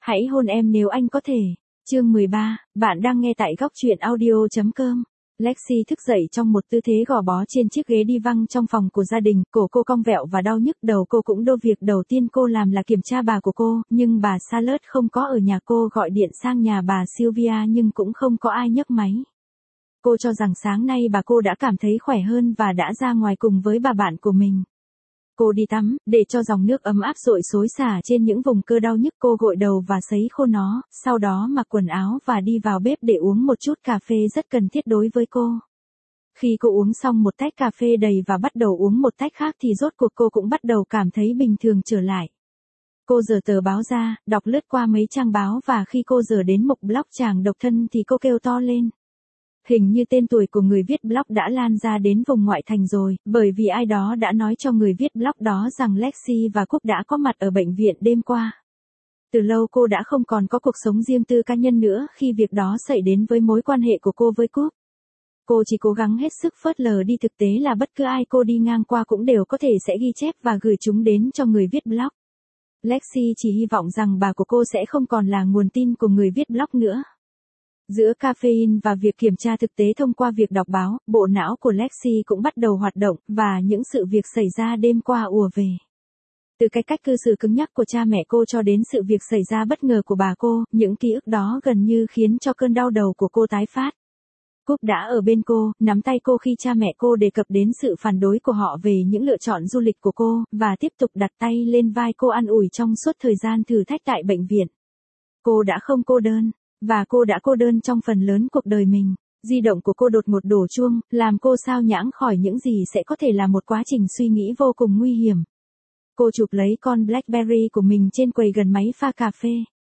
Hãy hôn em nếu anh có thể. Chương 13, bạn đang nghe tại góc truyện audio.com. Lexi thức dậy trong một tư thế gò bó trên chiếc ghế đi văng trong phòng của gia đình, cổ cô cong vẹo và đau nhức đầu cô cũng đau. Việc đầu tiên cô làm là kiểm tra bà của cô, nhưng bà Charlotte không có ở nhà. Cô gọi điện sang nhà bà Sylvia nhưng cũng không có ai nhấc máy. Cô cho rằng sáng nay bà cô đã cảm thấy khỏe hơn và đã ra ngoài cùng với bà bạn của mình. Cô đi tắm, để cho dòng nước ấm áp dội xối xả trên những vùng cơ đau nhức. Cô gội đầu và sấy khô nó, sau đó mặc quần áo và đi vào bếp để uống một chút cà phê rất cần thiết đối với cô. Khi cô uống xong một tách cà phê đầy và bắt đầu uống một tách khác thì rốt cuộc cô cũng bắt đầu cảm thấy bình thường trở lại. Cô giở tờ báo ra, đọc lướt qua mấy trang báo và khi cô giở đến mục blog chàng độc thân thì cô kêu to lên. Hình như tên tuổi của người viết blog đã lan ra đến vùng ngoại thành rồi, bởi vì ai đó đã nói cho người viết blog đó rằng Lexi và Cúc đã có mặt ở bệnh viện đêm qua. Từ lâu cô đã không còn có cuộc sống riêng tư cá nhân nữa khi việc đó xảy đến với mối quan hệ của cô với Cúc. Cô chỉ cố gắng hết sức phớt lờ đi thực tế là bất cứ ai cô đi ngang qua cũng đều có thể sẽ ghi chép và gửi chúng đến cho người viết blog. Lexi chỉ hy vọng rằng bà của cô sẽ không còn là nguồn tin của người viết blog nữa. Giữa caffeine và việc kiểm tra thực tế thông qua việc đọc báo, bộ não của Lexi cũng bắt đầu hoạt động, và những sự việc xảy ra đêm qua ùa về. Từ cái cách cư xử cứng nhắc của cha mẹ cô cho đến sự việc xảy ra bất ngờ của bà cô, những ký ức đó gần như khiến cho cơn đau đầu của cô tái phát. Cúc đã ở bên cô, nắm tay cô khi cha mẹ cô đề cập đến sự phản đối của họ về những lựa chọn du lịch của cô, và tiếp tục đặt tay lên vai cô an ủi trong suốt thời gian thử thách tại bệnh viện. Cô đã không cô đơn. Và cô đã cô đơn trong phần lớn cuộc đời mình. Di động của cô đột ngột đổ chuông, làm cô xao nhãng khỏi những gì sẽ có thể là một quá trình suy nghĩ vô cùng nguy hiểm. Cô chụp lấy con BlackBerry của mình trên quầy gần máy pha cà phê.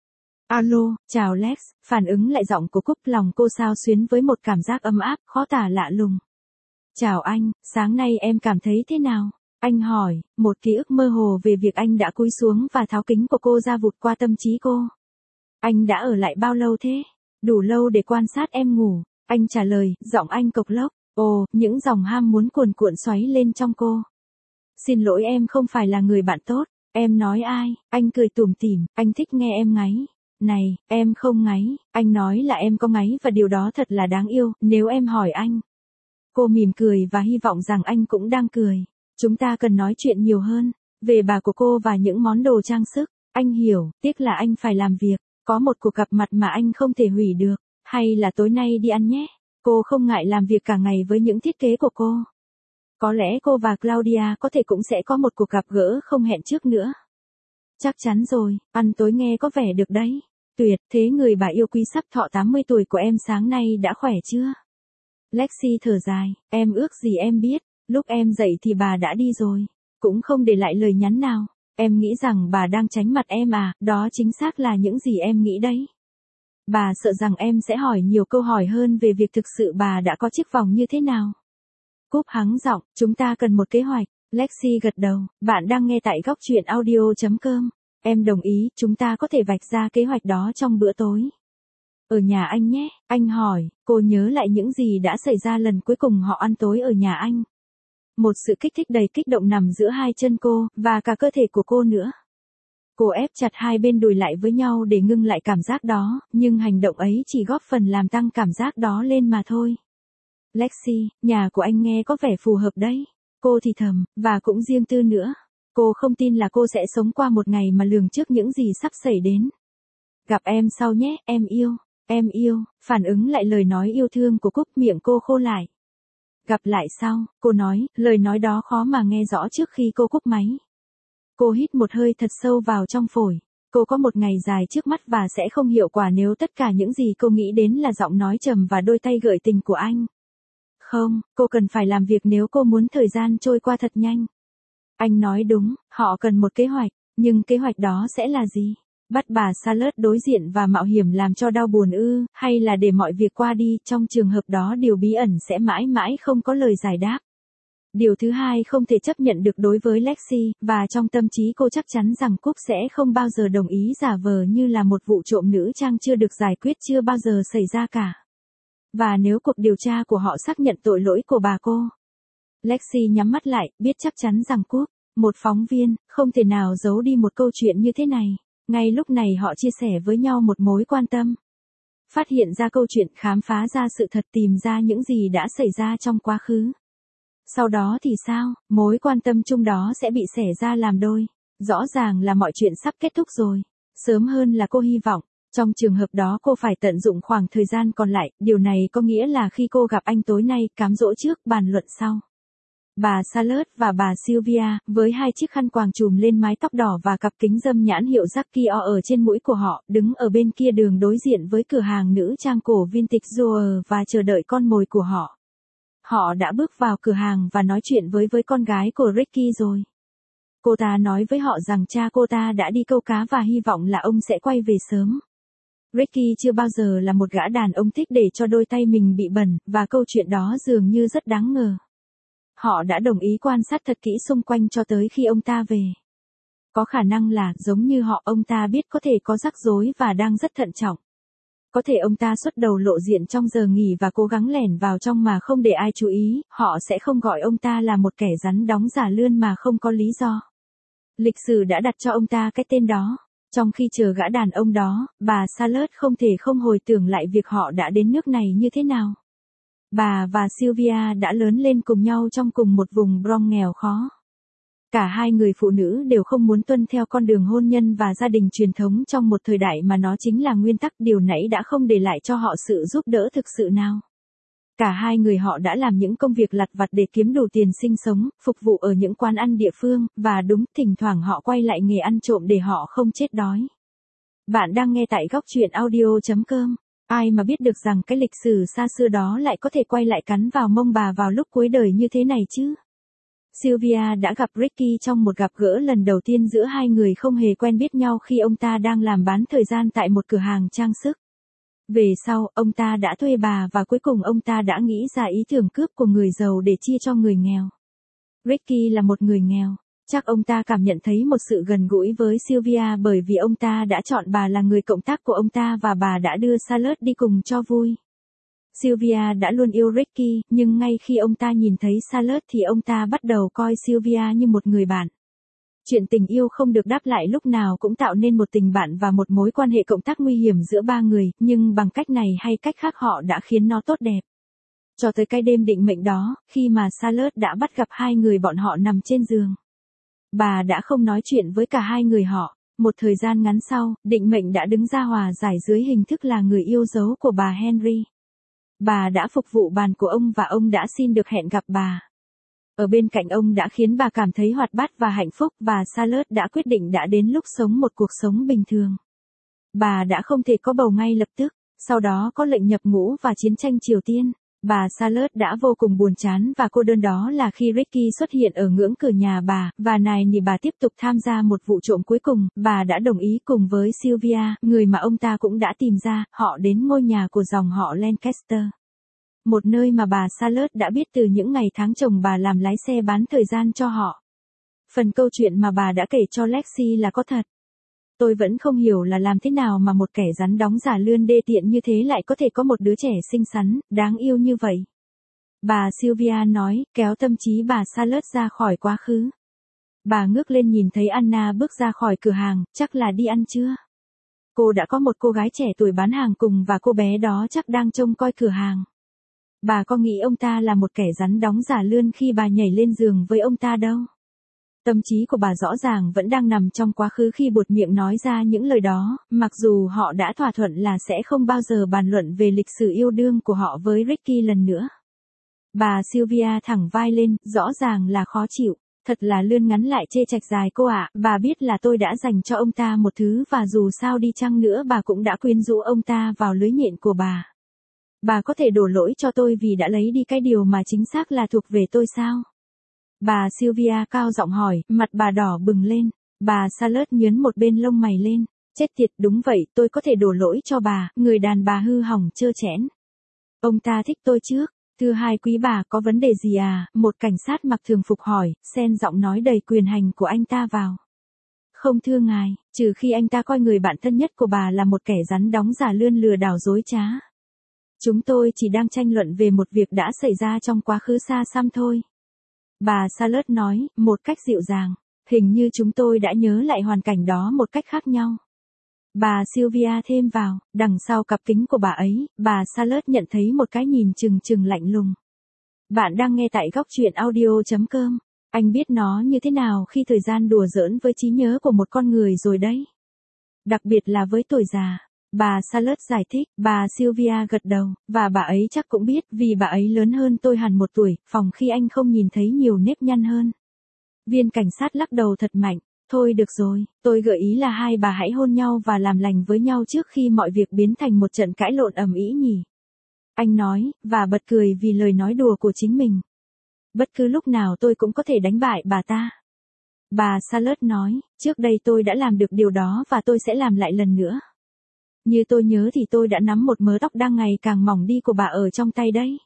Alo, chào Lex, phản ứng lại giọng của Cúc, lòng cô xao xuyến với một cảm giác ấm áp, khó tả lạ lùng. Chào anh, sáng nay em cảm thấy thế nào? Anh hỏi, một ký ức mơ hồ về việc anh đã cúi xuống và tháo kính của cô ra vụt qua tâm trí cô. Anh đã ở lại bao lâu thế? Đủ lâu để quan sát em ngủ. Anh trả lời, giọng anh cộc lốc. Ồ, những dòng ham muốn cuồn cuộn xoáy lên trong cô. Xin lỗi, em không phải là người bạn tốt. Em nói ai? Anh cười tủm tỉm, anh thích nghe em ngáy. Này, em không ngáy. Anh nói là em có ngáy và điều đó thật là đáng yêu, nếu em hỏi anh. Cô mỉm cười và hy vọng rằng anh cũng đang cười. Chúng ta cần nói chuyện nhiều hơn, về bà của cô và những món đồ trang sức. Anh hiểu, tiếc là anh phải làm việc. Có một cuộc gặp mặt mà anh không thể hủy được, hay là tối nay đi ăn nhé. Cô không ngại làm việc cả ngày với những thiết kế của cô. Có lẽ cô và Claudia có thể cũng sẽ có một cuộc gặp gỡ không hẹn trước nữa. Chắc chắn rồi, ăn tối nghe có vẻ được đấy. Tuyệt, thế người bà yêu quý sắp thọ 80 tuổi của em sáng nay đã khỏe chưa? Lexi thở dài, em ước gì em biết, lúc em dậy thì bà đã đi rồi, cũng không để lại lời nhắn nào. Em nghĩ rằng bà đang tránh mặt em à, đó chính xác là những gì em nghĩ đấy. Bà sợ rằng em sẽ hỏi nhiều câu hỏi hơn về việc thực sự bà đã có chiếc vòng như thế nào. Cúp hắng giọng, chúng ta cần một kế hoạch. Lexi gật đầu, bạn đang nghe tại góc truyện audio.com. Em đồng ý, chúng ta có thể vạch ra kế hoạch đó trong bữa tối. Ở nhà anh nhé, anh hỏi, cô nhớ lại những gì đã xảy ra lần cuối cùng họ ăn tối ở nhà anh. Một sự kích thích đầy kích động nằm giữa hai chân cô, và cả cơ thể của cô nữa. Cô ép chặt hai bên đùi lại với nhau để ngưng lại cảm giác đó, nhưng hành động ấy chỉ góp phần làm tăng cảm giác đó lên mà thôi. Lexi, nhà của anh nghe có vẻ phù hợp đấy. Cô thì thầm, và cũng riêng tư nữa. Cô không tin là cô sẽ sống qua một ngày mà lường trước những gì sắp xảy đến. Gặp em sau nhé, em yêu. Em yêu, phản ứng lại lời nói yêu thương của Cúc, miệng cô khô lại. Gặp lại sau, cô nói, lời nói đó khó mà nghe rõ trước khi cô cúp máy. Cô hít một hơi thật sâu vào trong phổi. Cô có một ngày dài trước mắt và sẽ không hiệu quả nếu tất cả những gì cô nghĩ đến là giọng nói trầm và đôi tay gợi tình của anh. Không, cô cần phải làm việc nếu cô muốn thời gian trôi qua thật nhanh. Anh nói đúng, họ cần một kế hoạch, nhưng kế hoạch đó sẽ là gì? Bắt bà Charlotte đối diện và mạo hiểm làm cho đau buồn ư, hay là để mọi việc qua đi, trong trường hợp đó điều bí ẩn sẽ mãi mãi không có lời giải đáp. Điều thứ hai không thể chấp nhận được đối với Lexi, và trong tâm trí cô chắc chắn rằng Cúc sẽ không bao giờ đồng ý giả vờ như là một vụ trộm nữ trang chưa được giải quyết, chưa bao giờ xảy ra cả. Và nếu cuộc điều tra của họ xác nhận tội lỗi của bà cô. Lexi nhắm mắt lại, biết chắc chắn rằng Cúc, một phóng viên, không thể nào giấu đi một câu chuyện như thế này. Ngay lúc này họ chia sẻ với nhau một mối quan tâm. Phát hiện ra câu chuyện, khám phá ra sự thật, tìm ra những gì đã xảy ra trong quá khứ. Sau đó thì sao, mối quan tâm chung đó sẽ bị xẻ ra làm đôi. Rõ ràng là mọi chuyện sắp kết thúc rồi. Sớm hơn là cô hy vọng. Trong trường hợp đó cô phải tận dụng khoảng thời gian còn lại, điều này có nghĩa là khi cô gặp anh tối nay, cám dỗ trước, bàn luận sau. Bà Charlotte và bà Sylvia, với hai chiếc khăn quàng trùm lên mái tóc đỏ và cặp kính râm nhãn hiệu Jackie O ở trên mũi của họ, đứng ở bên kia đường đối diện với cửa hàng nữ trang cổ Vintage Joe và chờ đợi con mồi của họ. Họ đã bước vào cửa hàng và nói chuyện với con gái của Ricky rồi. Cô ta nói với họ rằng cha cô ta đã đi câu cá và hy vọng là ông sẽ quay về sớm. Ricky chưa bao giờ là một gã đàn ông thích để cho đôi tay mình bị bẩn, và câu chuyện đó dường như rất đáng ngờ. Họ đã đồng ý quan sát thật kỹ xung quanh cho tới khi ông ta về. Có khả năng là, giống như họ, ông ta biết có thể có rắc rối và đang rất thận trọng. Có thể ông ta xuất đầu lộ diện trong giờ nghỉ và cố gắng lẻn vào trong mà không để ai chú ý, họ sẽ không gọi ông ta là một kẻ rắn đóng giả lươn mà không có lý do. Lịch sử đã đặt cho ông ta cái tên đó. Trong khi chờ gã đàn ông đó, bà Charlotte không thể không hồi tưởng lại việc họ đã đến nước này như thế nào. Bà và Sylvia đã lớn lên cùng nhau trong cùng một vùng Bronx nghèo khó. Cả hai người phụ nữ đều không muốn tuân theo con đường hôn nhân và gia đình truyền thống trong một thời đại mà nó chính là nguyên tắc, điều nãy đã không để lại cho họ sự giúp đỡ thực sự nào. Cả hai người họ đã làm những công việc lặt vặt để kiếm đủ tiền sinh sống, phục vụ ở những quán ăn địa phương, và đúng, thỉnh thoảng họ quay lại nghề ăn trộm để họ không chết đói. Bạn đang nghe tại góc truyện audio.com. Ai mà biết được rằng cái lịch sử xa xưa đó lại có thể quay lại cắn vào mông bà vào lúc cuối đời như thế này chứ? Sylvia đã gặp Ricky trong một gặp gỡ lần đầu tiên giữa hai người không hề quen biết nhau khi ông ta đang làm bán thời gian tại một cửa hàng trang sức. Về sau, ông ta đã thuê bà và cuối cùng ông ta đã nghĩ ra ý tưởng cướp của người giàu để chia cho người nghèo. Ricky là một người nghèo. Chắc ông ta cảm nhận thấy một sự gần gũi với Sylvia bởi vì ông ta đã chọn bà là người cộng tác của ông ta và bà đã đưa Charlotte đi cùng cho vui. Sylvia đã luôn yêu Ricky, nhưng ngay khi ông ta nhìn thấy Charlotte thì ông ta bắt đầu coi Sylvia như một người bạn. Chuyện tình yêu không được đáp lại lúc nào cũng tạo nên một tình bạn và một mối quan hệ cộng tác nguy hiểm giữa ba người, nhưng bằng cách này hay cách khác họ đã khiến nó tốt đẹp. Cho tới cái đêm định mệnh đó, khi mà Charlotte đã bắt gặp hai người bọn họ nằm trên giường. Bà đã không nói chuyện với cả hai người họ. Một thời gian ngắn sau, định mệnh đã đứng ra hòa giải dưới hình thức là người yêu dấu của bà Henry. Bà đã phục vụ bàn của ông và ông đã xin được hẹn gặp bà. Ở bên cạnh ông đã khiến bà cảm thấy hoạt bát và hạnh phúc, và Charlotte đã quyết định đã đến lúc sống một cuộc sống bình thường. Bà đã không thể có bầu ngay lập tức, sau đó có lệnh nhập ngũ và chiến tranh Triều Tiên. Bà Charlotte đã vô cùng buồn chán và cô đơn, đó là khi Ricky xuất hiện ở ngưỡng cửa nhà bà, và nài nỉ bà tiếp tục tham gia một vụ trộm. Cuối cùng, bà đã đồng ý cùng với Sylvia, người mà ông ta cũng đã tìm ra, họ đến ngôi nhà của dòng họ Lancaster. Một nơi mà bà Charlotte đã biết từ những ngày tháng chồng bà làm lái xe bán thời gian cho họ. Phần câu chuyện mà bà đã kể cho Lexi là có thật. Tôi vẫn không hiểu là làm thế nào mà một kẻ rắn đóng giả lươn đê tiện như thế lại có thể có một đứa trẻ xinh xắn, đáng yêu như vậy. Bà Sylvia nói, kéo tâm trí bà Charlotte ra khỏi quá khứ. Bà ngước lên nhìn thấy Anna bước ra khỏi cửa hàng, chắc là đi ăn trưa. Cô đã có một cô gái trẻ tuổi bán hàng cùng và cô bé đó chắc đang trông coi cửa hàng. Bà có nghĩ ông ta là một kẻ rắn đóng giả lươn khi bà nhảy lên giường với ông ta đâu. Tâm trí của bà rõ ràng vẫn đang nằm trong quá khứ khi buột miệng nói ra những lời đó, mặc dù họ đã thỏa thuận là sẽ không bao giờ bàn luận về lịch sử yêu đương của họ với Ricky lần nữa. Bà Sylvia thẳng vai lên, rõ ràng là khó chịu. Thật là lươn ngắn lại chê chạch dài cô ạ, bà biết là tôi đã dành cho ông ta một thứ và dù sao đi chăng nữa bà cũng đã quyến rũ ông ta vào lưới nhện của bà. Bà có thể đổ lỗi cho tôi vì đã lấy đi cái điều mà chính xác là thuộc về tôi sao? Bà Sylvia cao giọng hỏi, mặt bà đỏ bừng lên. Bà Charlotte nhướng một bên lông mày lên. Chết tiệt, đúng vậy, tôi có thể đổ lỗi cho bà, người đàn bà hư hỏng trơ trẽn. Ông ta thích tôi trước. Thưa hai quý bà, có vấn đề gì à? Một cảnh sát mặc thường phục hỏi, xen giọng nói đầy quyền hành của anh ta vào. Không thưa ngài, trừ khi anh ta coi người bạn thân nhất của bà là một kẻ rắn đóng giả lươn lừa đảo dối trá. Chúng tôi chỉ đang tranh luận về một việc đã xảy ra trong quá khứ xa xăm thôi. Bà Charlotte nói, một cách dịu dàng, hình như chúng tôi đã nhớ lại hoàn cảnh đó một cách khác nhau. Bà Sylvia thêm vào, đằng sau cặp kính của bà ấy, bà Charlotte nhận thấy một cái nhìn chừng chừng lạnh lùng. Bạn đang nghe tại góc truyện audio.com. Anh biết nó như thế nào khi thời gian đùa giỡn với trí nhớ của một con người rồi đấy. Đặc biệt là với tuổi già. Bà Charlotte giải thích, bà Sylvia gật đầu, và bà ấy chắc cũng biết vì bà ấy lớn hơn tôi hẳn 1 tuổi, phòng khi anh không nhìn thấy nhiều nếp nhăn hơn. Viên cảnh sát lắc đầu thật mạnh. Thôi được rồi, tôi gợi ý là hai bà hãy hôn nhau và làm lành với nhau trước khi mọi việc biến thành một trận cãi lộn ầm ĩ nhỉ. Anh nói, và bật cười vì lời nói đùa của chính mình. Bất cứ lúc nào tôi cũng có thể đánh bại bà ta. Bà Charlotte nói, trước đây tôi đã làm được điều đó và tôi sẽ làm lại lần nữa. Như tôi nhớ thì tôi đã nắm một mớ tóc đang ngày càng mỏng đi của bà ở trong tay đấy.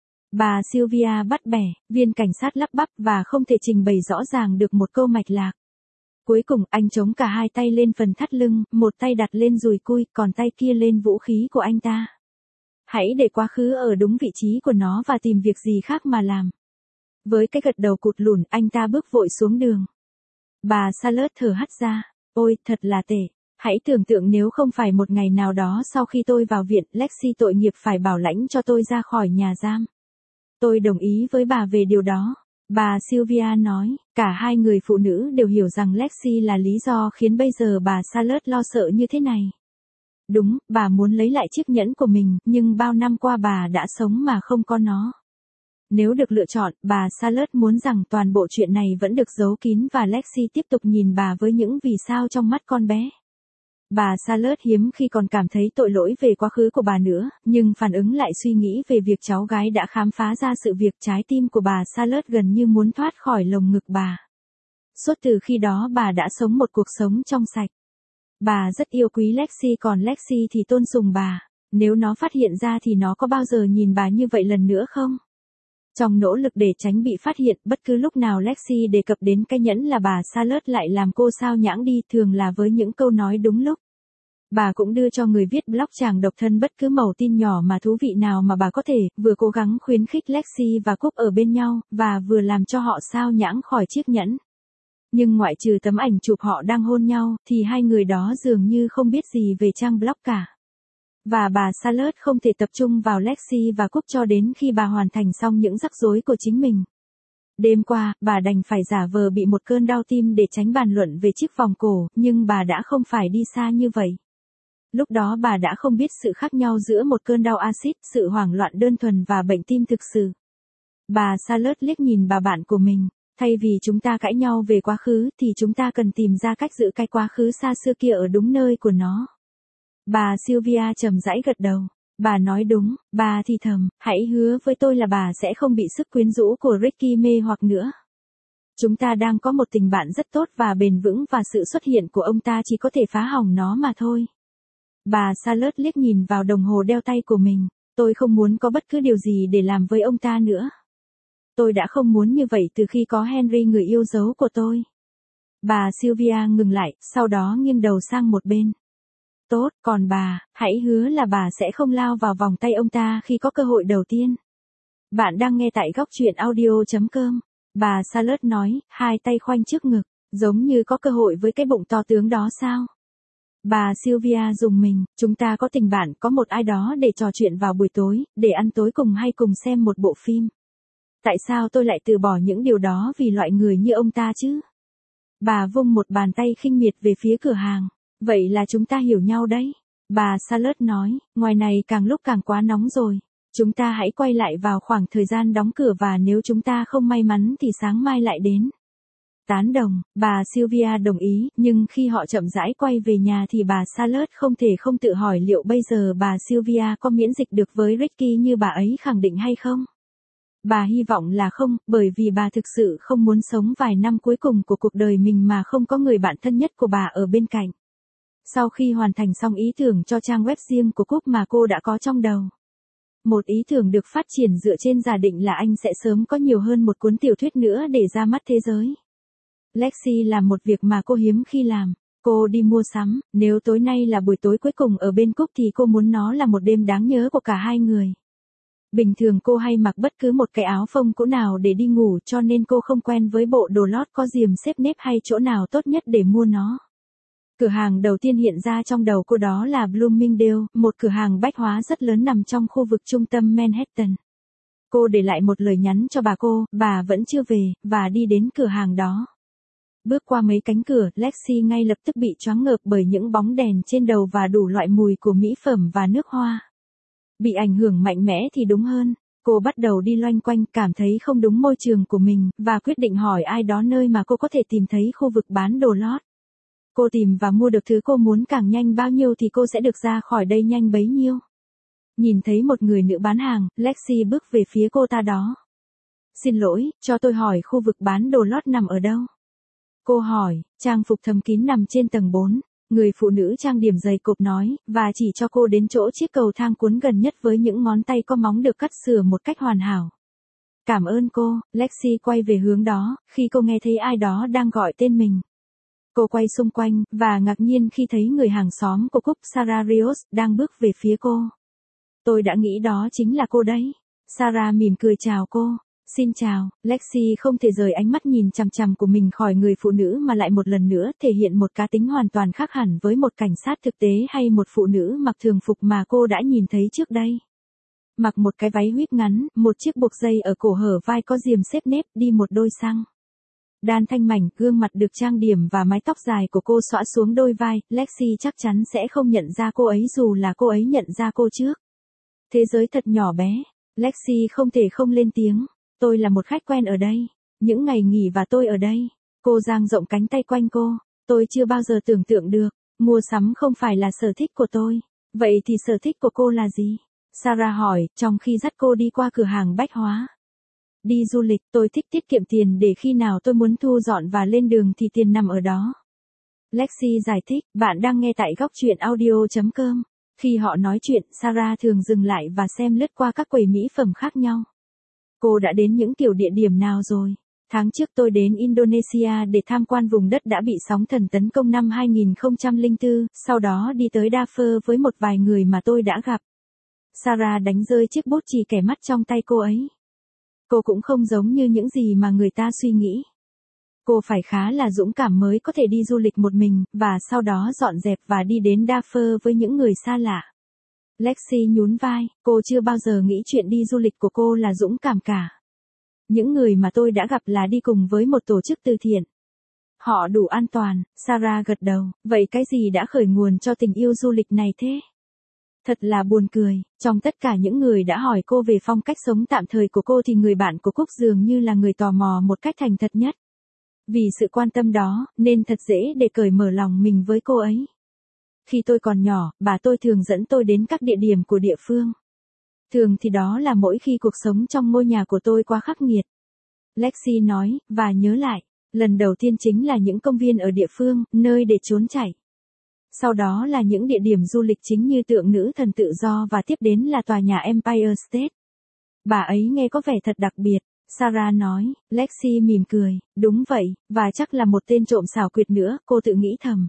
Bà Sylvia bắt bẻ, viên cảnh sát lắp bắp và không thể trình bày rõ ràng được một câu mạch lạc. Cuối cùng anh chống cả hai tay lên phần thắt lưng, một tay đặt lên dùi cui, còn tay kia lên vũ khí của anh ta. Hãy để quá khứ ở đúng vị trí của nó và tìm việc gì khác mà làm. Với cái gật đầu cụt lủn, anh ta bước vội xuống đường. Bà Charlotte thở hắt ra. Ôi, thật là tệ. Hãy tưởng tượng nếu không phải một ngày nào đó sau khi tôi vào viện, Lexi tội nghiệp phải bảo lãnh cho tôi ra khỏi nhà giam. Tôi đồng ý với bà về điều đó. Bà Sylvia nói, cả hai người phụ nữ đều hiểu rằng Lexi là lý do khiến bây giờ bà Charlotte lo sợ như thế này. Đúng, bà muốn lấy lại chiếc nhẫn của mình, nhưng bao năm qua bà đã sống mà không có nó. Nếu được lựa chọn, bà Charlotte muốn rằng toàn bộ chuyện này vẫn được giấu kín và Lexi tiếp tục nhìn bà với những vì sao trong mắt con bé. Bà Charlotte hiếm khi còn cảm thấy tội lỗi về quá khứ của bà nữa, nhưng phản ứng lại suy nghĩ về việc cháu gái đã khám phá ra sự việc, trái tim của bà Charlotte gần như muốn thoát khỏi lồng ngực bà. Suốt từ khi đó bà đã sống một cuộc sống trong sạch. Bà rất yêu quý Lexi, còn Lexi thì tôn sùng bà. Nếu nó phát hiện ra thì nó có bao giờ nhìn bà như vậy lần nữa không? Trong nỗ lực để tránh bị phát hiện, bất cứ lúc nào Lexi đề cập đến cái nhẫn là bà Charlotte lại làm cô sao nhãng đi, thường là với những câu nói đúng lúc. Bà cũng đưa cho người viết blog chàng độc thân bất cứ mẩu tin nhỏ mà thú vị nào mà bà có thể, vừa cố gắng khuyến khích Lexi và Cúc ở bên nhau, và vừa làm cho họ sao nhãng khỏi chiếc nhẫn. Nhưng ngoại trừ tấm ảnh chụp họ đang hôn nhau, thì hai người đó dường như không biết gì về trang blog cả. Và bà Charlotte không thể tập trung vào Lexi và Cúc cho đến khi bà hoàn thành xong những rắc rối của chính mình. Đêm qua, bà đành phải giả vờ bị một cơn đau tim để tránh bàn luận về chiếc vòng cổ, nhưng bà đã không phải đi xa như vậy. Lúc đó bà đã không biết sự khác nhau giữa một cơn đau axit, sự hoảng loạn đơn thuần và bệnh tim thực sự. Bà Charlotte liếc nhìn bà bạn của mình. Thay vì chúng ta cãi nhau về quá khứ, thì chúng ta cần tìm ra cách giữ cái quá khứ xa xưa kia ở đúng nơi của nó. Bà Sylvia trầm rãi gật đầu. Bà nói đúng, bà thì thầm, hãy hứa với tôi là bà sẽ không bị sức quyến rũ của Ricky mê hoặc nữa. Chúng ta đang có một tình bạn rất tốt và bền vững và sự xuất hiện của ông ta chỉ có thể phá hỏng nó mà thôi. Bà Charlotte liếc nhìn vào đồng hồ đeo tay của mình. Tôi không muốn có bất cứ điều gì để làm với ông ta nữa. Tôi đã không muốn như vậy từ khi có Henry, người yêu dấu của tôi. Bà Sylvia ngừng lại, sau đó nghiêng đầu sang một bên. Tốt, còn bà, hãy hứa là bà sẽ không lao vào vòng tay ông ta khi có cơ hội đầu tiên. Bạn đang nghe tại góc truyện audio.com. Bà Charlotte nói, hai tay khoanh trước ngực, giống như có cơ hội với cái bụng to tướng đó sao? Bà Sylvia rùng mình, chúng ta có tình bạn, có một ai đó để trò chuyện vào buổi tối, để ăn tối cùng hay cùng xem một bộ phim. Tại sao tôi lại từ bỏ những điều đó vì loại người như ông ta chứ? Bà vung một bàn tay khinh miệt về phía cửa hàng. Vậy là chúng ta hiểu nhau đấy. Bà Charlotte nói, ngoài này càng lúc càng quá nóng rồi. Chúng ta hãy quay lại vào khoảng thời gian đóng cửa và nếu chúng ta không may mắn thì sáng mai lại đến. Tán đồng, bà Sylvia đồng ý, nhưng khi họ chậm rãi quay về nhà thì bà Charlotte không thể không tự hỏi liệu bây giờ bà Sylvia có miễn dịch được với Ricky như bà ấy khẳng định hay không. Bà hy vọng là không, bởi vì bà thực sự không muốn sống vài năm cuối cùng của cuộc đời mình mà không có người bạn thân nhất của bà ở bên cạnh. Sau khi hoàn thành xong ý tưởng cho trang web riêng của Cúc mà cô đã có trong đầu. Một ý tưởng được phát triển dựa trên giả định là anh sẽ sớm có nhiều hơn một cuốn tiểu thuyết nữa để ra mắt thế giới. Lexi làm một việc mà cô hiếm khi làm. Cô đi mua sắm, nếu tối nay là buổi tối cuối cùng ở bên Cúc thì cô muốn nó là một đêm đáng nhớ của cả hai người. Bình thường cô hay mặc bất cứ một cái áo phông cũ nào để đi ngủ cho nên cô không quen với bộ đồ lót có diềm xếp nếp hay chỗ nào tốt nhất để mua nó. Cửa hàng đầu tiên hiện ra trong đầu cô đó là Bloomingdale, một cửa hàng bách hóa rất lớn nằm trong khu vực trung tâm Manhattan. Cô để lại một lời nhắn cho bà vẫn chưa về, và đi đến cửa hàng đó. Bước qua mấy cánh cửa, Lexi ngay lập tức bị choáng ngợp bởi những bóng đèn trên đầu và đủ loại mùi của mỹ phẩm và nước hoa. Bị ảnh hưởng mạnh mẽ thì đúng hơn, cô bắt đầu đi loanh quanh, cảm thấy không đúng môi trường của mình, và quyết định hỏi ai đó nơi mà cô có thể tìm thấy khu vực bán đồ lót. Cô tìm và mua được thứ cô muốn càng nhanh bao nhiêu thì cô sẽ được ra khỏi đây nhanh bấy nhiêu. Nhìn thấy một người nữ bán hàng, Lexi bước về phía cô ta đó. Xin lỗi, cho tôi hỏi khu vực bán đồ lót nằm ở đâu? Cô hỏi, trang phục thầm kín nằm trên tầng 4. Người phụ nữ trang điểm dày cộp nói, và chỉ cho cô đến chỗ chiếc cầu thang cuốn gần nhất với những ngón tay có móng được cắt sửa một cách hoàn hảo. Cảm ơn cô, Lexi quay về hướng đó, khi cô nghe thấy ai đó đang gọi tên mình. Cô quay xung quanh, và ngạc nhiên khi thấy người hàng xóm của Cúc, Sarah Rios, đang bước về phía cô. Tôi đã nghĩ đó chính là cô đấy. Sarah mỉm cười chào cô. Xin chào, Lexi không thể rời ánh mắt nhìn chằm chằm của mình khỏi người phụ nữ mà lại một lần nữa thể hiện một cá tính hoàn toàn khác hẳn với một cảnh sát thực tế hay một phụ nữ mặc thường phục mà cô đã nhìn thấy trước đây. Mặc một cái váy huýp ngắn, một chiếc buộc dây ở cổ hở vai có diềm xếp nếp, đi một đôi xăng đan thanh mảnh, gương mặt được trang điểm và mái tóc dài của cô xõa xuống đôi vai, Lexi chắc chắn sẽ không nhận ra cô ấy dù là cô ấy nhận ra cô trước. Thế giới thật nhỏ bé, Lexi không thể không lên tiếng. Tôi là một khách quen ở đây. Những ngày nghỉ và tôi ở đây. Cô dang rộng cánh tay quanh cô. Tôi chưa bao giờ tưởng tượng được. Mua sắm không phải là sở thích của tôi. Vậy thì sở thích của cô là gì? Sarah hỏi, trong khi dắt cô đi qua cửa hàng bách hóa. Đi du lịch, tôi thích tiết kiệm tiền để khi nào tôi muốn thu dọn và lên đường thì tiền nằm ở đó. Lexi giải thích, bạn đang nghe tại góc truyện audio.com. Khi họ nói chuyện, Sarah thường dừng lại và xem lướt qua các quầy mỹ phẩm khác nhau. Cô đã đến những kiểu địa điểm nào rồi? Tháng trước tôi đến Indonesia để tham quan vùng đất đã bị sóng thần tấn công năm 2004, sau đó đi tới Darfur với một vài người mà tôi đã gặp. Sarah đánh rơi chiếc bút chì kẻ mắt trong tay cô ấy. Cô cũng không giống như những gì mà người ta suy nghĩ. Cô phải khá là dũng cảm mới có thể đi du lịch một mình, và sau đó dọn dẹp và đi đến Darfur với những người xa lạ. Lexi nhún vai, cô chưa bao giờ nghĩ chuyện đi du lịch của cô là dũng cảm cả. Những người mà tôi đã gặp là đi cùng với một tổ chức từ thiện. Họ đủ an toàn, Sarah gật đầu, vậy cái gì đã khởi nguồn cho tình yêu du lịch này thế? Thật là buồn cười, trong tất cả những người đã hỏi cô về phong cách sống tạm thời của cô thì người bạn của Cúc dường như là người tò mò một cách thành thật nhất. Vì sự quan tâm đó, nên thật dễ để cởi mở lòng mình với cô ấy. Khi tôi còn nhỏ, bà tôi thường dẫn tôi đến các địa điểm của địa phương. Thường thì đó là mỗi khi cuộc sống trong ngôi nhà của tôi quá khắc nghiệt. Lexi nói, và nhớ lại, lần đầu tiên chính là những công viên ở địa phương, nơi để trốn chạy. Sau đó là những địa điểm du lịch chính như tượng nữ thần tự do và tiếp đến là tòa nhà Empire State. Bà ấy nghe có vẻ thật đặc biệt, Sarah nói, Lexi mỉm cười, đúng vậy, và chắc là một tên trộm xảo quyệt nữa, cô tự nghĩ thầm.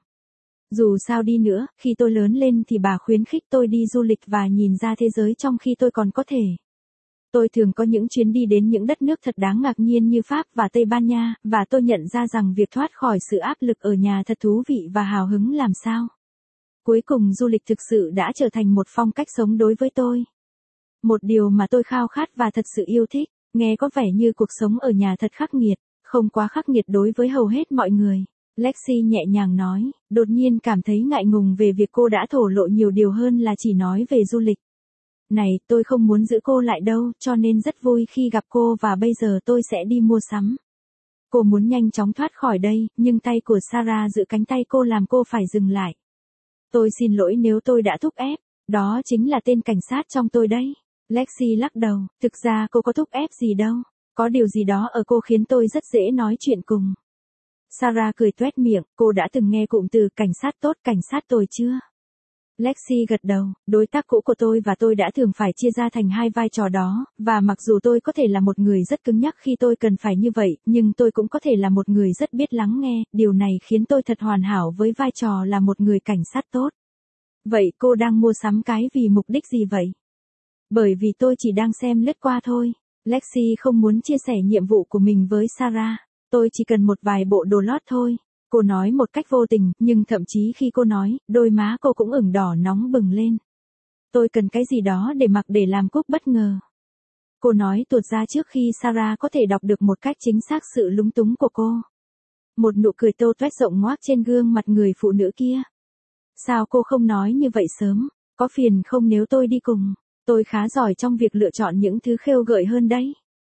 Dù sao đi nữa, khi tôi lớn lên thì bà khuyến khích tôi đi du lịch và nhìn ra thế giới trong khi tôi còn có thể. Tôi thường có những chuyến đi đến những đất nước thật đáng ngạc nhiên như Pháp và Tây Ban Nha, và tôi nhận ra rằng việc thoát khỏi sự áp lực ở nhà thật thú vị và hào hứng làm sao. Cuối cùng du lịch thực sự đã trở thành một phong cách sống đối với tôi. Một điều mà tôi khao khát và thật sự yêu thích, nghe có vẻ như cuộc sống ở nhà thật khắc nghiệt, không quá khắc nghiệt đối với hầu hết mọi người. Lexi nhẹ nhàng nói, đột nhiên cảm thấy ngại ngùng về việc cô đã thổ lộ nhiều điều hơn là chỉ nói về du lịch. Này, tôi không muốn giữ cô lại đâu, cho nên rất vui khi gặp cô và bây giờ tôi sẽ đi mua sắm. Cô muốn nhanh chóng thoát khỏi đây, nhưng tay của Sarah giữ cánh tay cô làm cô phải dừng lại. Tôi xin lỗi nếu tôi đã thúc ép, đó chính là tên cảnh sát trong tôi đấy. Lexi lắc đầu, thực ra cô có thúc ép gì đâu, có điều gì đó ở cô khiến tôi rất dễ nói chuyện cùng. Sarah cười toét miệng, cô đã từng nghe cụm từ cảnh sát tốt, cảnh sát tồi chưa? Lexi gật đầu, đối tác cũ của tôi và tôi đã thường phải chia ra thành hai vai trò đó, và mặc dù tôi có thể là một người rất cứng nhắc khi tôi cần phải như vậy, nhưng tôi cũng có thể là một người rất biết lắng nghe, điều này khiến tôi thật hoàn hảo với vai trò là một người cảnh sát tốt. Vậy cô đang mua sắm cái vì mục đích gì vậy? Bởi vì tôi chỉ đang xem lướt qua thôi. Lexi không muốn chia sẻ nhiệm vụ của mình với Sarah. Tôi chỉ cần một vài bộ đồ lót thôi. Cô nói một cách vô tình, nhưng thậm chí khi cô nói, đôi má cô cũng ửng đỏ nóng bừng lên. Tôi cần cái gì đó để mặc để làm Cúc bất ngờ. Cô nói tuột ra trước khi Sarah có thể đọc được một cách chính xác sự lúng túng của cô. Một nụ cười tô toét rộng ngoác trên gương mặt người phụ nữ kia. Sao cô không nói như vậy sớm? Có phiền không nếu tôi đi cùng? Tôi khá giỏi trong việc lựa chọn những thứ khêu gợi hơn đấy.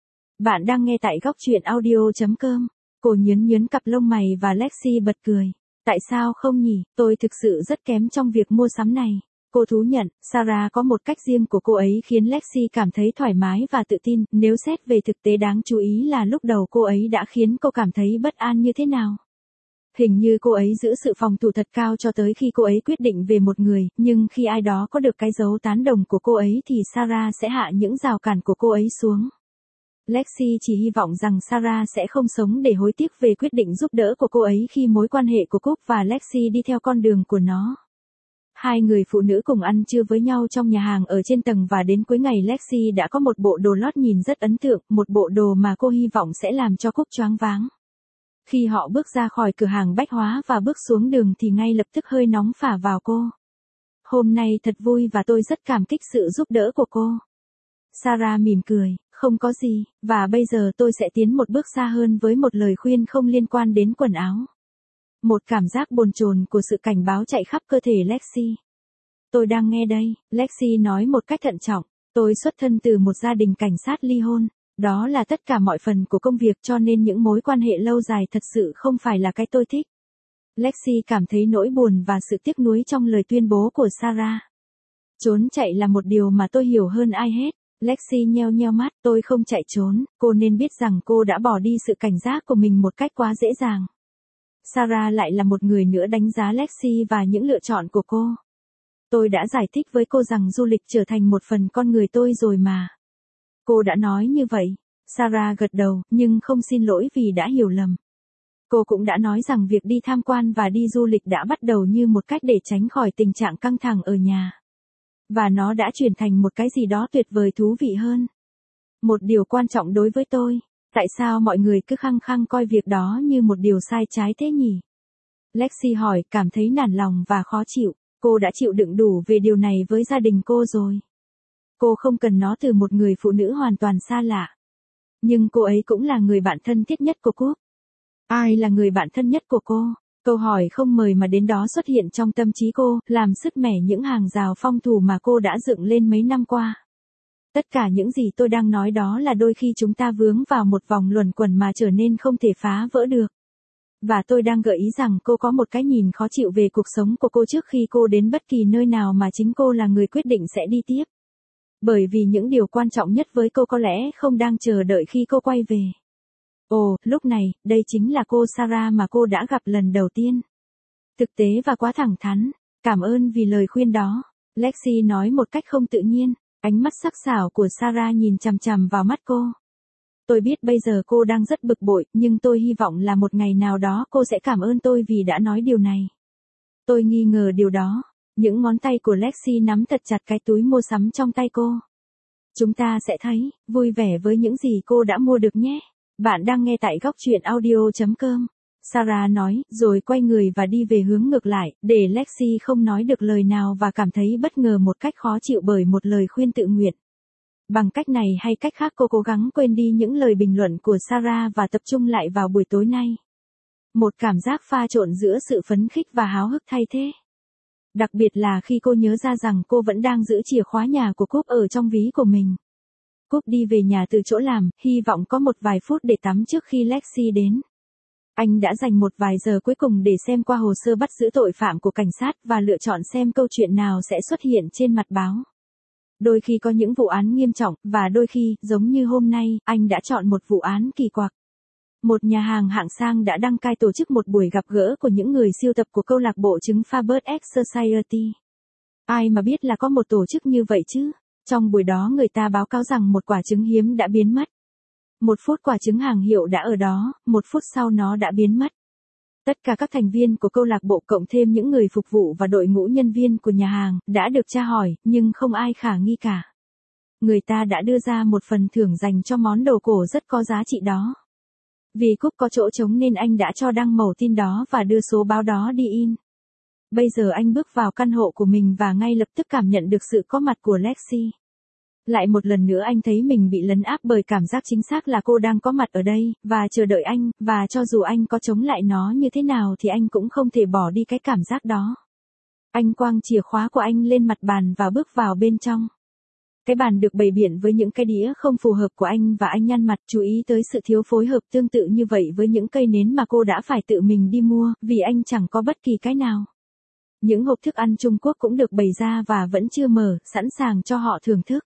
Bạn đang nghe tại góc truyện audio.com. Cô nhớn cặp lông mày và Lexi bật cười. Tại sao không nhỉ, tôi thực sự rất kém trong việc mua sắm này. Cô thú nhận, Sarah có một cách riêng của cô ấy khiến Lexi cảm thấy thoải mái và tự tin, nếu xét về thực tế đáng chú ý là lúc đầu cô ấy đã khiến cô cảm thấy bất an như thế nào. Hình như cô ấy giữ sự phòng thủ thật cao cho tới khi cô ấy quyết định về một người, nhưng khi ai đó có được cái dấu tán đồng của cô ấy thì Sarah sẽ hạ những rào cản của cô ấy xuống. Lexi chỉ hy vọng rằng Sarah sẽ không sống để hối tiếc về quyết định giúp đỡ của cô ấy khi mối quan hệ của Cúc và Lexi đi theo con đường của nó. Hai người phụ nữ cùng ăn trưa với nhau trong nhà hàng ở trên tầng và đến cuối ngày Lexi đã có một bộ đồ lót nhìn rất ấn tượng, một bộ đồ mà cô hy vọng sẽ làm cho Cúc choáng váng. Khi họ bước ra khỏi cửa hàng bách hóa và bước xuống đường thì ngay lập tức hơi nóng phả vào cô. Hôm nay thật vui và tôi rất cảm kích sự giúp đỡ của cô. Sarah mỉm cười, không có gì, và bây giờ tôi sẽ tiến một bước xa hơn với một lời khuyên không liên quan đến quần áo. Một cảm giác bồn chồn của sự cảnh báo chạy khắp cơ thể Lexi. Tôi đang nghe đây, Lexi nói một cách thận trọng. Tôi xuất thân từ một gia đình cảnh sát ly hôn. Đó là tất cả mọi phần của công việc cho nên những mối quan hệ lâu dài thật sự không phải là cái tôi thích. Lexi cảm thấy nỗi buồn và sự tiếc nuối trong lời tuyên bố của Sarah. Trốn chạy là một điều mà tôi hiểu hơn ai hết. Lexi nheo mắt, tôi không chạy trốn, cô nên biết rằng cô đã bỏ đi sự cảnh giác của mình một cách quá dễ dàng. Sarah lại là một người nữa đánh giá Lexi và những lựa chọn của cô. Tôi đã giải thích với cô rằng du lịch trở thành một phần con người tôi rồi mà. Cô đã nói như vậy. Sarah gật đầu, nhưng không xin lỗi vì đã hiểu lầm. Cô cũng đã nói rằng việc đi tham quan và đi du lịch đã bắt đầu như một cách để tránh khỏi tình trạng căng thẳng ở nhà. Và nó đã chuyển thành một cái gì đó tuyệt vời thú vị hơn. Một điều quan trọng đối với tôi, tại sao mọi người cứ khăng khăng coi việc đó như một điều sai trái thế nhỉ? Lexi hỏi, cảm thấy nản lòng và khó chịu. Cô đã chịu đựng đủ về điều này với gia đình cô rồi. Cô không cần nó từ một người phụ nữ hoàn toàn xa lạ. Nhưng cô ấy cũng là người bạn thân thiết nhất của Cúc. Ai là người bạn thân nhất của cô? Câu hỏi không mời mà đến đó xuất hiện trong tâm trí cô, làm sứt mẻ những hàng rào phòng thủ mà cô đã dựng lên mấy năm qua. Tất cả những gì tôi đang nói đó là đôi khi chúng ta vướng vào một vòng luẩn quẩn mà trở nên không thể phá vỡ được. Và tôi đang gợi ý rằng cô có một cái nhìn khó chịu về cuộc sống của cô trước khi cô đến bất kỳ nơi nào mà chính cô là người quyết định sẽ đi tiếp. Bởi vì những điều quan trọng nhất với cô có lẽ không đang chờ đợi khi cô quay về. Ồ, lúc này, đây chính là cô Sarah mà cô đã gặp lần đầu tiên. Thực tế và quá thẳng thắn. Cảm ơn vì lời khuyên đó. Lexi nói một cách không tự nhiên. Ánh mắt sắc sảo của Sarah nhìn chằm chằm vào mắt cô. Tôi biết bây giờ cô đang rất bực bội, nhưng tôi hy vọng là một ngày nào đó cô sẽ cảm ơn tôi vì đã nói điều này. Tôi nghi ngờ điều đó. Những ngón tay của Lexi nắm thật chặt cái túi mua sắm trong tay cô. Chúng ta sẽ thấy, vui vẻ với những gì cô đã mua được nhé. Bạn đang nghe tại góc truyện audio.com. Sarah nói, rồi quay người và đi về hướng ngược lại, để Lexi không nói được lời nào và cảm thấy bất ngờ một cách khó chịu bởi một lời khuyên tự nguyện. Bằng cách này hay cách khác cô cố gắng quên đi những lời bình luận của Sarah và tập trung lại vào buổi tối nay. Một cảm giác pha trộn giữa sự phấn khích và háo hức thay thế. Đặc biệt là khi cô nhớ ra rằng cô vẫn đang giữ chìa khóa nhà của Cúc ở trong ví của mình. Cúc đi về nhà từ chỗ làm, hy vọng có một vài phút để tắm trước khi Lexi đến. Anh đã dành một vài giờ cuối cùng để xem qua hồ sơ bắt giữ tội phạm của cảnh sát và lựa chọn xem câu chuyện nào sẽ xuất hiện trên mặt báo. Đôi khi có những vụ án nghiêm trọng, và đôi khi, giống như hôm nay, anh đã chọn một vụ án kỳ quặc. Một nhà hàng hạng sang đã đăng cai tổ chức một buổi gặp gỡ của những người sưu tập của câu lạc bộ trứng Faber X Society. Ai mà biết là có một tổ chức như vậy chứ? Trong buổi đó người ta báo cáo rằng một quả trứng hiếm đã biến mất. 1 phút quả trứng hàng hiệu đã ở đó, 1 phút sau nó đã biến mất. Tất cả các thành viên của câu lạc bộ cộng thêm những người phục vụ và đội ngũ nhân viên của nhà hàng đã được tra hỏi, nhưng không ai khả nghi cả. Người ta đã đưa ra một phần thưởng dành cho món đồ cổ rất có giá trị đó. Vì Cúc có chỗ trống nên anh đã cho đăng mẩu tin đó và đưa số báo đó đi in. Bây giờ anh bước vào căn hộ của mình và ngay lập tức cảm nhận được sự có mặt của Lexi. Lại một lần nữa anh thấy mình bị lấn áp bởi cảm giác chính xác là cô đang có mặt ở đây, và chờ đợi anh, và cho dù anh có chống lại nó như thế nào thì anh cũng không thể bỏ đi cái cảm giác đó. Anh quăng chìa khóa của anh lên mặt bàn và bước vào bên trong. Cái bàn được bày biện với những cái đĩa không phù hợp của anh và anh nhăn mặt chú ý tới sự thiếu phối hợp tương tự như vậy với những cây nến mà cô đã phải tự mình đi mua, vì anh chẳng có bất kỳ cái nào. Những hộp thức ăn Trung Quốc cũng được bày ra và vẫn chưa mở, sẵn sàng cho họ thưởng thức.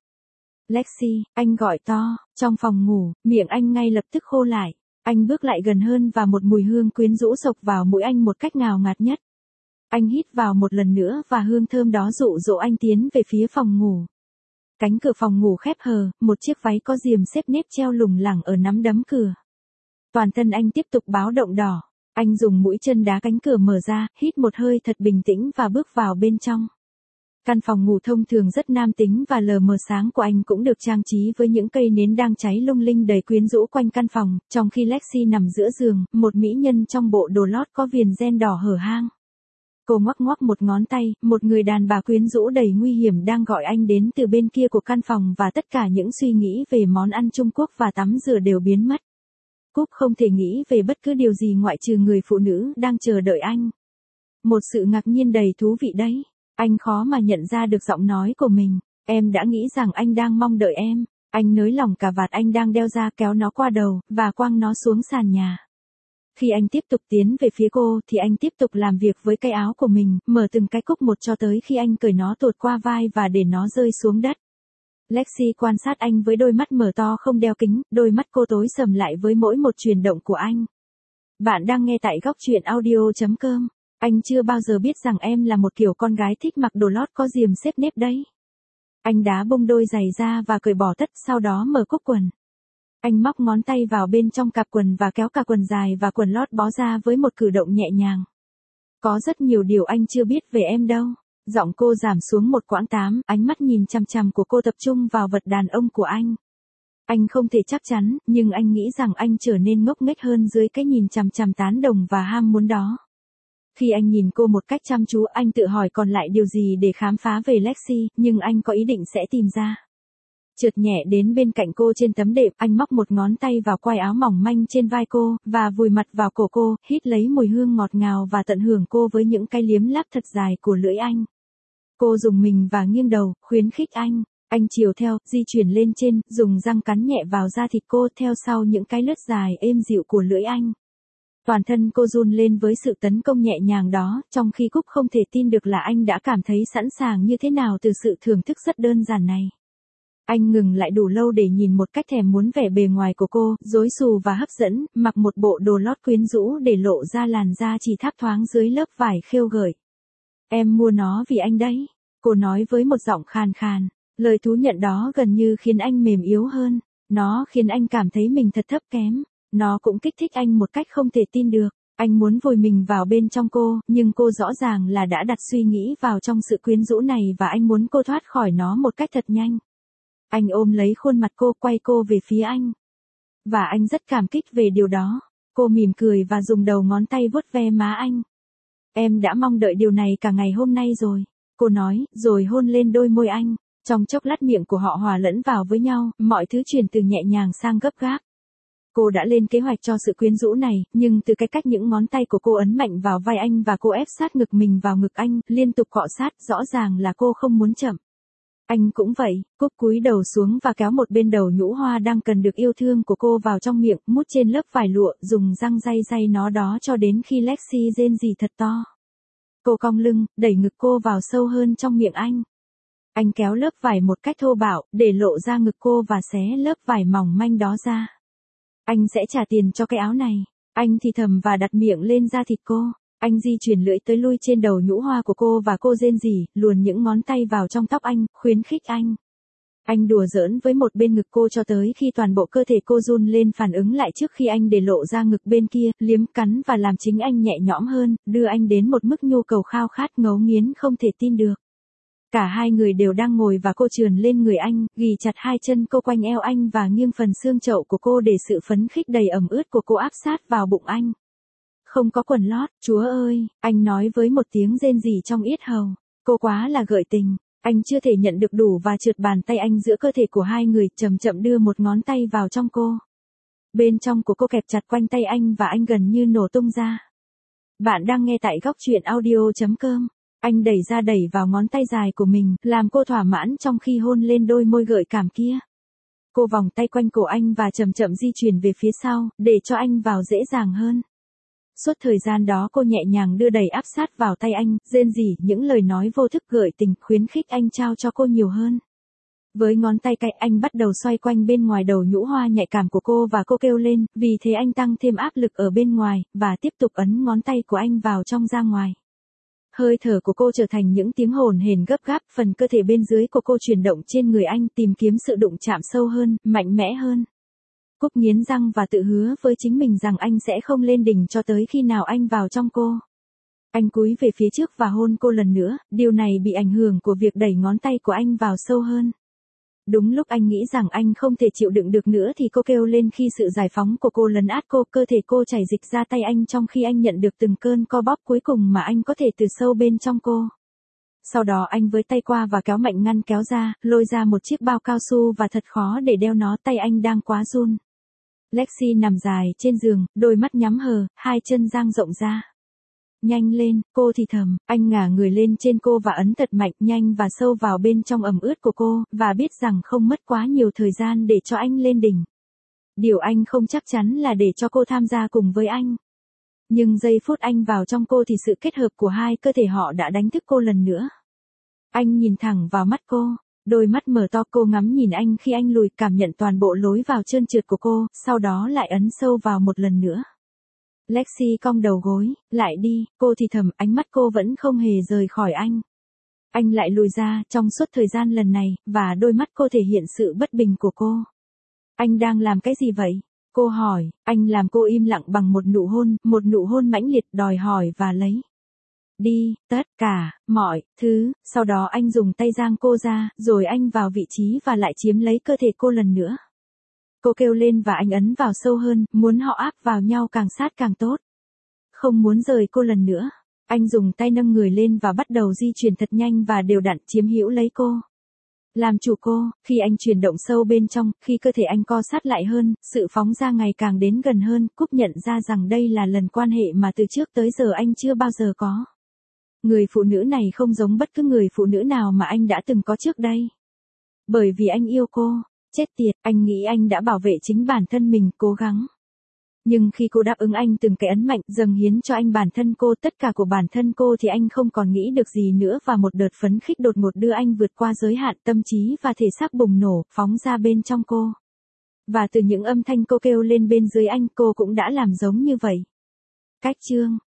Lexi, anh gọi to, trong phòng ngủ, miệng anh ngay lập tức khô lại. Anh bước lại gần hơn và một mùi hương quyến rũ xộc vào mũi anh một cách ngào ngạt nhất. Anh hít vào một lần nữa và hương thơm đó dụ dỗ anh tiến về phía phòng ngủ. Cánh cửa phòng ngủ khép hờ, một chiếc váy có diềm xếp nếp treo lủng lẳng ở nắm đấm cửa. Toàn thân anh tiếp tục báo động đỏ. Anh dùng mũi chân đá cánh cửa mở ra, hít một hơi thật bình tĩnh và bước vào bên trong. Căn phòng ngủ thông thường rất nam tính và lờ mờ sáng của anh cũng được trang trí với những cây nến đang cháy lung linh đầy quyến rũ quanh căn phòng, trong khi Lexi nằm giữa giường, một mỹ nhân trong bộ đồ lót có viền ren đỏ hở hang. Cô ngoắc ngoắc một ngón tay, một người đàn bà quyến rũ đầy nguy hiểm đang gọi anh đến từ bên kia của căn phòng và tất cả những suy nghĩ về món ăn Trung Quốc và tắm rửa đều biến mất. Cúc không thể nghĩ về bất cứ điều gì ngoại trừ người phụ nữ đang chờ đợi anh. Một sự ngạc nhiên đầy thú vị đấy. Anh khó mà nhận ra được giọng nói của mình. Em đã nghĩ rằng anh đang mong đợi em. Anh nới lỏng cà vạt anh đang đeo ra, kéo nó qua đầu, và quăng nó xuống sàn nhà. Khi anh tiếp tục tiến về phía cô thì anh tiếp tục làm việc với cái áo của mình, mở từng cái cúc một cho tới khi anh cởi nó tuột qua vai và để nó rơi xuống đất. Lexi quan sát anh với đôi mắt mở to không đeo kính, đôi mắt cô tối sầm lại với mỗi một chuyển động của anh. Bạn đang nghe tại góc truyện audio.com. Anh chưa bao giờ biết rằng em là một kiểu con gái thích mặc đồ lót có diềm xếp nếp đấy. Anh đá bông đôi giày ra và cởi bỏ tất, sau đó mở cúc quần. Anh móc ngón tay vào bên trong cặp quần và kéo cả quần dài và quần lót bó ra với một cử động nhẹ nhàng. Có rất nhiều điều anh chưa biết về em đâu. Giọng cô giảm xuống một quãng 8, ánh mắt nhìn chằm chằm của cô tập trung vào vật đàn ông của anh. Anh không thể chắc chắn, nhưng anh nghĩ rằng anh trở nên ngốc nghếch hơn dưới cái nhìn chằm chằm tán đồng và ham muốn đó. Khi anh nhìn cô một cách chăm chú, anh tự hỏi còn lại điều gì để khám phá về Lexi, nhưng anh có ý định sẽ tìm ra. Trượt nhẹ đến bên cạnh cô trên tấm đệm, anh móc một ngón tay vào quai áo mỏng manh trên vai cô, và vùi mặt vào cổ cô, hít lấy mùi hương ngọt ngào và tận hưởng cô với những cái liếm láp thật dài của lưỡi anh. Cô rùng mình và nghiêng đầu, khuyến khích anh. Anh chiều theo, di chuyển lên trên, dùng răng cắn nhẹ vào da thịt cô theo sau những cái lướt dài êm dịu của lưỡi anh. Toàn thân cô run lên với sự tấn công nhẹ nhàng đó, trong khi Cúc không thể tin được là anh đã cảm thấy sẵn sàng như thế nào từ sự thưởng thức rất đơn giản này. Anh ngừng lại đủ lâu để nhìn một cách thèm muốn vẻ bề ngoài của cô, rối xù và hấp dẫn, mặc một bộ đồ lót quyến rũ để lộ ra làn da chỉ tháp thoáng dưới lớp vải khêu gợi. Em mua nó vì anh đấy, cô nói với một giọng khàn khàn. Lời thú nhận đó gần như khiến anh mềm yếu hơn. Nó khiến anh cảm thấy mình thật thấp kém. Nó cũng kích thích anh một cách không thể tin được. Anh muốn vùi mình vào bên trong cô, nhưng cô rõ ràng là đã đặt suy nghĩ vào trong sự quyến rũ này và anh muốn cô thoát khỏi nó một cách thật nhanh. Anh ôm lấy khuôn mặt cô, quay cô về phía anh. Và anh rất cảm kích về điều đó. Cô mỉm cười và dùng đầu ngón tay vuốt ve má anh. Em đã mong đợi điều này cả ngày hôm nay rồi, cô nói, rồi hôn lên đôi môi anh. Trong chốc lát miệng của họ hòa lẫn vào với nhau, mọi thứ chuyển từ nhẹ nhàng sang gấp gáp. Cô đã lên kế hoạch cho sự quyến rũ này, nhưng từ cái cách những ngón tay của cô ấn mạnh vào vai anh và cô ép sát ngực mình vào ngực anh, liên tục cọ sát, rõ ràng là cô không muốn chậm. Anh cũng vậy, Cúc cúi đầu xuống và kéo một bên đầu nhũ hoa đang cần được yêu thương của cô vào trong miệng, mút trên lớp vải lụa, dùng răng day day nó đó cho đến khi Lexi rên rỉ thật to. Cô cong lưng, đẩy ngực cô vào sâu hơn trong miệng anh. Anh kéo lớp vải một cách thô bạo, để lộ ra ngực cô và xé lớp vải mỏng manh đó ra. Anh sẽ trả tiền cho cái áo này. Anh thì thầm và đặt miệng lên da thịt cô. Anh di chuyển lưỡi tới lui trên đầu nhũ hoa của cô và cô rên rỉ, luồn những ngón tay vào trong tóc anh, khuyến khích anh. Anh đùa giỡn với một bên ngực cô cho tới khi toàn bộ cơ thể cô run lên phản ứng lại trước khi anh để lộ ra ngực bên kia, liếm cắn và làm chính anh nhẹ nhõm hơn, đưa anh đến một mức nhu cầu khao khát ngấu nghiến không thể tin được. Cả hai người đều đang ngồi và cô trườn lên người anh, ghì chặt hai chân cô quanh eo anh và nghiêng phần xương chậu của cô để sự phấn khích đầy ẩm ướt của cô áp sát vào bụng anh. Không có quần lót, Chúa ơi, anh nói với một tiếng rên rỉ trong yết hầu. Cô quá là gợi tình. Anh chưa thể nhận được đủ và trượt bàn tay anh giữa cơ thể của hai người, chậm chậm đưa một ngón tay vào trong cô. Bên trong của cô kẹp chặt quanh tay anh và anh gần như nổ tung ra. Bạn đang nghe tại góc truyện audio.com. Anh đẩy ra đẩy vào ngón tay dài của mình, làm cô thỏa mãn trong khi hôn lên đôi môi gợi cảm kia. Cô vòng tay quanh cổ anh và chậm chậm di chuyển về phía sau, để cho anh vào dễ dàng hơn. Suốt thời gian đó cô nhẹ nhàng đưa đẩy áp sát vào tay anh, rên rỉ những lời nói vô thức gợi tình, khuyến khích anh trao cho cô nhiều hơn. Với ngón tay cạnh anh bắt đầu xoay quanh bên ngoài đầu nhũ hoa nhạy cảm của cô và cô kêu lên, vì thế anh tăng thêm áp lực ở bên ngoài, và tiếp tục ấn ngón tay của anh vào trong ra ngoài. Hơi thở của cô trở thành những tiếng hồn hển gấp gáp, phần cơ thể bên dưới của cô chuyển động trên người anh tìm kiếm sự đụng chạm sâu hơn, mạnh mẽ hơn. Cúc nghiến răng và tự hứa với chính mình rằng anh sẽ không lên đỉnh cho tới khi nào anh vào trong cô. Anh cúi về phía trước và hôn cô lần nữa, điều này bị ảnh hưởng của việc đẩy ngón tay của anh vào sâu hơn. Đúng lúc anh nghĩ rằng anh không thể chịu đựng được nữa thì cô kêu lên khi sự giải phóng của cô lấn át cô, cơ thể cô chảy dịch ra tay anh trong khi anh nhận được từng cơn co bóp cuối cùng mà anh có thể từ sâu bên trong cô. Sau đó anh với tay qua và kéo mạnh ngăn kéo ra, lôi ra một chiếc bao cao su và thật khó để đeo nó, tay anh đang quá run. Lexi nằm dài trên giường, đôi mắt nhắm hờ, hai chân dang rộng ra. Nhanh lên, cô thì thầm, anh ngả người lên trên cô và ấn thật mạnh, nhanh và sâu vào bên trong ẩm ướt của cô, và biết rằng không mất quá nhiều thời gian để cho anh lên đỉnh. Điều anh không chắc chắn là để cho cô tham gia cùng với anh. Nhưng giây phút anh vào trong cô thì sự kết hợp của hai cơ thể họ đã đánh thức cô lần nữa. Anh nhìn thẳng vào mắt cô. Đôi mắt mở to, cô ngắm nhìn anh khi anh lùi, cảm nhận toàn bộ lối vào trơn trượt của cô, sau đó lại ấn sâu vào một lần nữa. Lexi cong đầu gối, lại đi, cô thì thầm, ánh mắt cô vẫn không hề rời khỏi anh. Anh lại lùi ra, trong suốt thời gian lần này, và đôi mắt cô thể hiện sự bất bình của cô. Anh đang làm cái gì vậy? Cô hỏi, anh làm cô im lặng bằng một nụ hôn mãnh liệt, đòi hỏi và lấy đi tất cả mọi thứ, sau đó anh dùng tay giang cô ra, rồi anh vào vị trí và lại chiếm lấy cơ thể cô lần nữa. Cô kêu lên và anh ấn vào sâu hơn, muốn họ áp vào nhau càng sát càng tốt. Không muốn rời cô lần nữa. Anh dùng tay nâng người lên và bắt đầu di chuyển thật nhanh và đều đặn, chiếm hữu lấy cô. Làm chủ cô, khi anh chuyển động sâu bên trong, khi cơ thể anh co sát lại hơn, sự phóng ra ngày càng đến gần hơn, Cúc nhận ra rằng đây là lần quan hệ mà từ trước tới giờ anh chưa bao giờ có. Người phụ nữ này không giống bất cứ người phụ nữ nào mà anh đã từng có trước đây. Bởi vì anh yêu cô. Chết tiệt, anh nghĩ anh đã bảo vệ chính bản thân mình, cố gắng. Nhưng khi cô đáp ứng anh từng cái ấn mạnh, dâng hiến cho anh bản thân cô, tất cả của bản thân cô, thì anh không còn nghĩ được gì nữa, và một đợt phấn khích đột ngột đưa anh vượt qua giới hạn, tâm trí và thể xác bùng nổ, phóng ra bên trong cô. Và từ những âm thanh cô kêu lên bên dưới anh, cô cũng đã làm giống như vậy. Cách chương